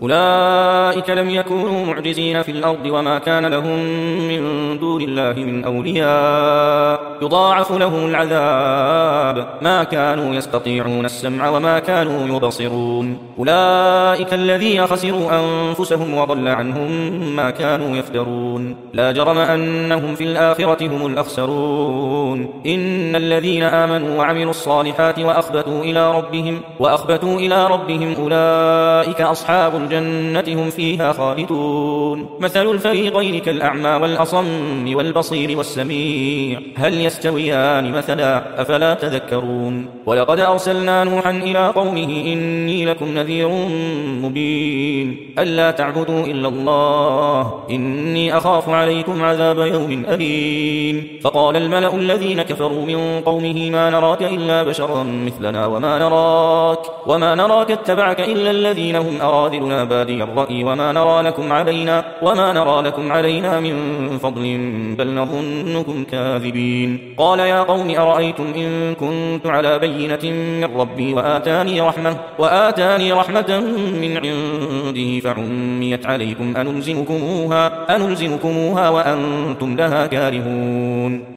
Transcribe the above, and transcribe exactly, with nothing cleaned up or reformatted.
أولئك لم يكونوا معجزين في الأرض وما كان لهم من دون الله من أولياء يضاعف لهم العذاب ما كانوا يستطيعون السمع وما كانوا يبصرون أولئك الذين خسروا أنفسهم وضل عنهم ما كانوا يفترون لا جرم أنهم في الآخرة هم الأخسرون إن الذين آمنوا وعملوا الصالحات وأخبتوا إلى ربهم وأخبتوا إلى ربهم أولئك أصحاب الجنة هم فيها خالدون مثل الفريقين كالأعمى والأصم والبصير والسميع هل يستويان مثلا أفلا تذكرون ولقد أرسلنا نوحا إلى قومه إني لكم نذير مبين ألا تعبدوا إلا الله إني أخاف عليكم عذاب يوم أليم فقال الملأ الذين كفروا من قومه ما نراك إلا بشرا مثلنا وما نراك وما نراك اتبعك إلا الذين هم أراذلنا بادي الرأي وما نرى لكم علينا وما نرى لكم علينا من فضل بل نظنكم كاذبين قال يا قوم أرأيتم إن كنت على بينة من ربي وآتاني رحمة وآتاني رحمة من عنده فعميت عليكم أنلزمكموها أنلزمكموها وأنتم لها كارهون